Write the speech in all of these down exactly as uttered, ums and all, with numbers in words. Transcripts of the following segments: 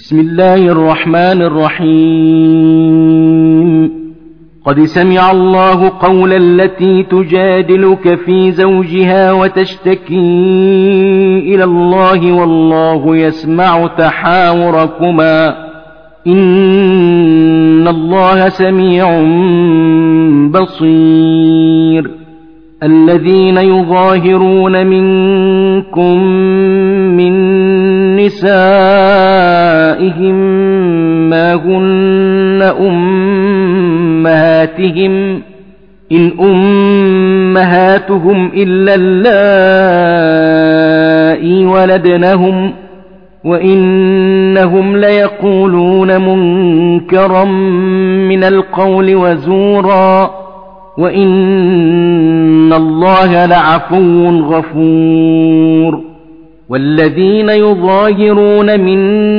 بسم الله الرحمن الرحيم قد سمع الله قول التي تجادلك في زوجها وتشتكي إلى الله والله يسمع تحاوركما إن الله سميع بصير الذين يظاهرون منكم من نسائهم ما هن أمهاتهم إن أمهاتهم إلا اللائي ولدنهم وإنهم ليقولون منكرا من القول وزورا وإن الله لعفو غفور والذين يظاهرون من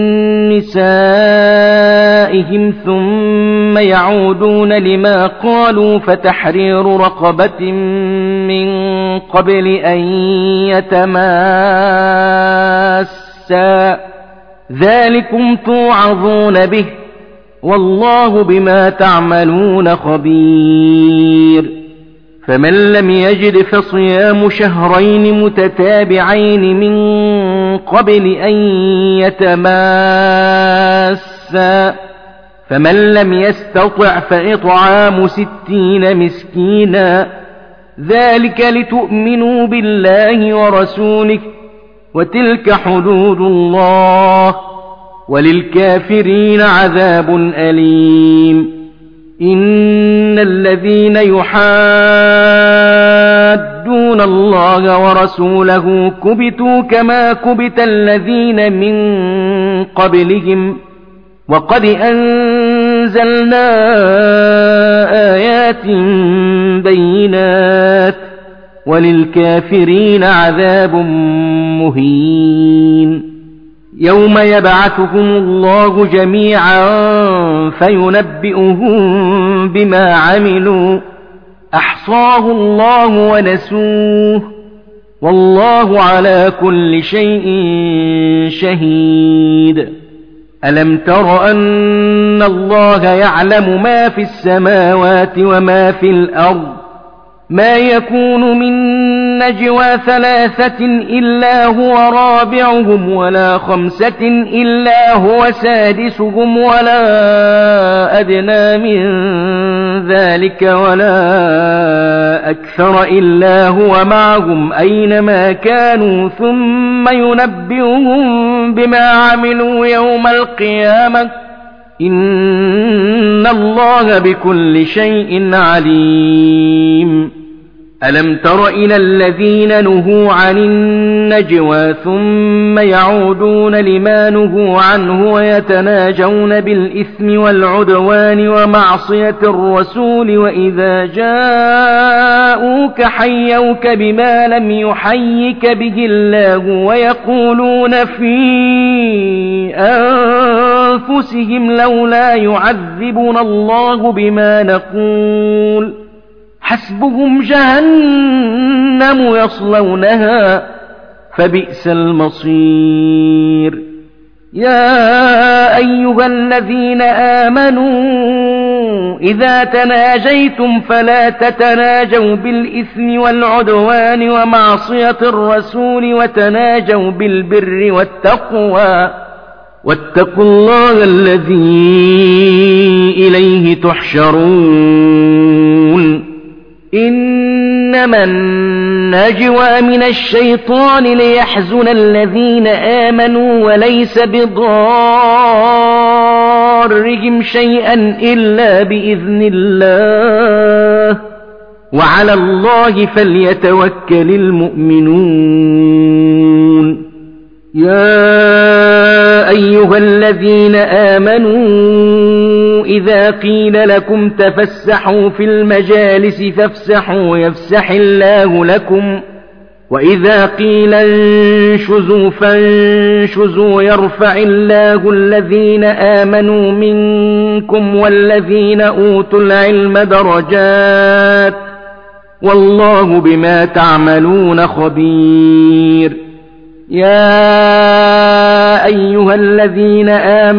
نسائهم ثم يعودون لما قالوا فتحرير رقبة من قبل أن يتماسا ذلكم توعظون به والله بما تعملون خبير فمن لم يجد فصيام شهرين متتابعين من قبل أن يتماسا فمن لم يستطع فإطعام ستين مسكينا ذلك لتؤمنوا بالله ورسوله وتلك حدود الله وللكافرين عذاب أليم إن الذين يحادون الله ورسوله كبتوا كما كبت الذين من قبلهم وقد أنزلنا آيات بينات وللكافرين عذاب مهين يوم يبعثهم الله جميعا فينبئهم بما عملوا أحصاه الله ونسوه والله على كل شيء شهيد ألم تر أن الله يعلم ما في السماوات وما في الأرض ما يكون من نجوى ثلاثة إلا هو رابعهم ولا خمسة إلا هو سادسهم ولا أدنى من ذلك ولا أكثر إلا هو معهم أينما كانوا ثم ينبئهم بما عملوا يوم القيامة إن الله بكل شيء عليم ألم تر إلى الذين نهوا عن النجوى ثم يعودون لما نهوا عنه ويتناجون بالإثم والعدوان ومعصية الرسول وإذا جاءوك حيوك بما لم يحيك به الله ويقولون في أنفسهم لولا يعذبنا الله بما نقول حسبهم جهنم يصلونها فبئس المصير يا أيها الذين آمنوا إذا تناجيتم فلا تتناجوا بالإثم والعدوان ومعصية الرسول وتناجوا بالبر والتقوى واتقوا الله الذي إليه تحشرون إنما النجوى من الشيطان ليحزن الذين آمنوا وليس بضارهم شيئا إلا بإذن الله وعلى الله فليتوكل المؤمنون يا أيها الذين آمنوا إذا قيل لكم تفسحوا في المجالس فافسحوا يفسح الله لكم وإذا قيل انشزوا فانشزوا يرفع الله الذين آمنوا منكم والذين أوتوا العلم درجات والله بما تعملون خبير يا أيها الذين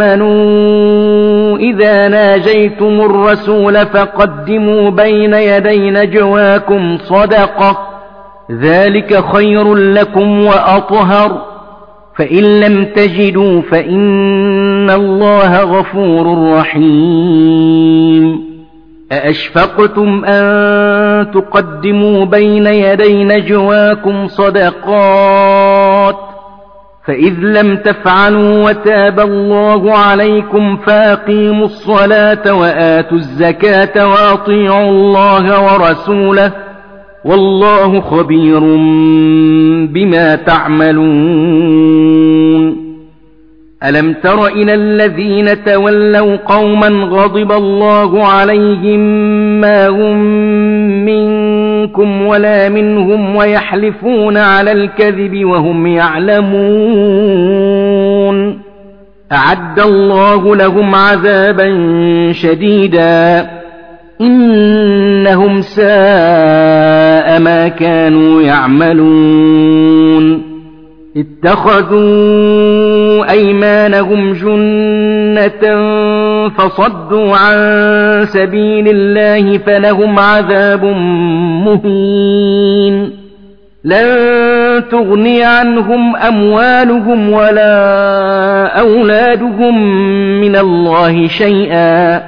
آمنوا إذا ناجيتم الرسول فقدموا بين يدي نجواكم صدقة ذلك خير لكم وأطهر فإن لم تجدوا فإن الله غفور رحيم أأشفقتم أن تقدموا بين يدي نجواكم صدقات فإذ لم تفعلوا وتاب الله عليكم فأقيموا الصلاة وآتوا الزكاة وأطيعوا الله ورسوله والله خبير بما تعملون ألم تر إلى الذين تولوا قوما غضب الله عليهم ما هم منكم ولا منهم ويحلفون على الكذب وهم يعلمون أعد الله لهم عذابا شديدا إنهم ساء ما كانوا يعملون اتخذوا أيمانهم جنة فصدوا عن سبيل الله فلهم عذاب مهين لن تغني عنهم أموالهم ولا أولادهم من الله شيئا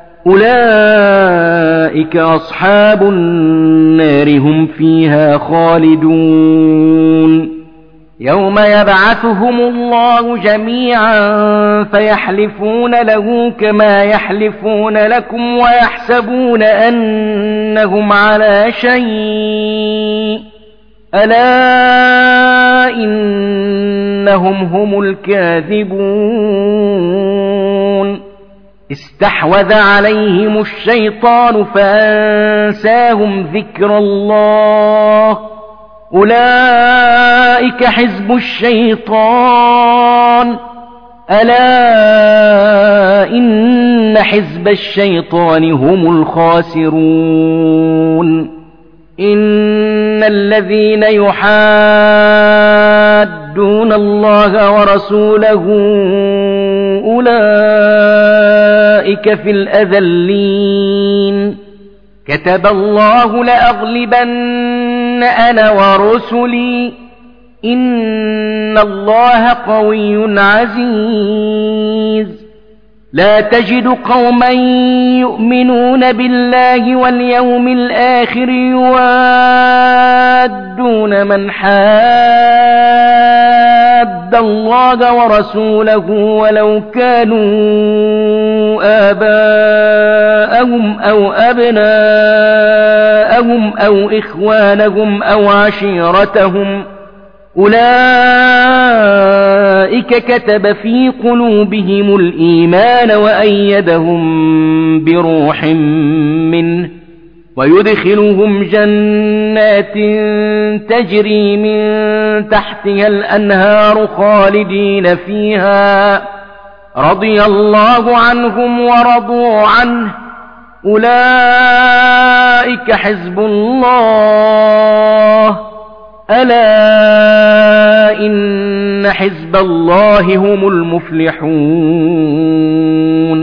أولئك أصحاب النار هم فيها خالدون يوم يبعثهم الله جميعا فيحلفون له كما يحلفون لكم ويحسبون أنهم على شيء ألا إنهم هم الكاذبون استحوذ عليهم الشيطان فأنساهم ذكر الله أولئك حزب الشيطان ألا إن حزب الشيطان هم الخاسرون إن الذين يحادون الله ورسوله أولئك في الأذلين كتب الله لأغلبن أنا ورسلي إن الله قوي عزيز لا تجد قوما يؤمنون بالله واليوم الآخر يوادون من حاد الله ورسوله ولو كانوا آباءهم أو أبناءهم أو إخوانهم أو عشيرتهم أولئك كتب في قلوبهم الإيمان وأيدهم بروح منه ويدخلهم جنات تجري من تحتها الأنهار خالدين فيها رضي الله عنهم ورضوا عنه أولئك حزب الله ألا إن حزب الله هم المفلحون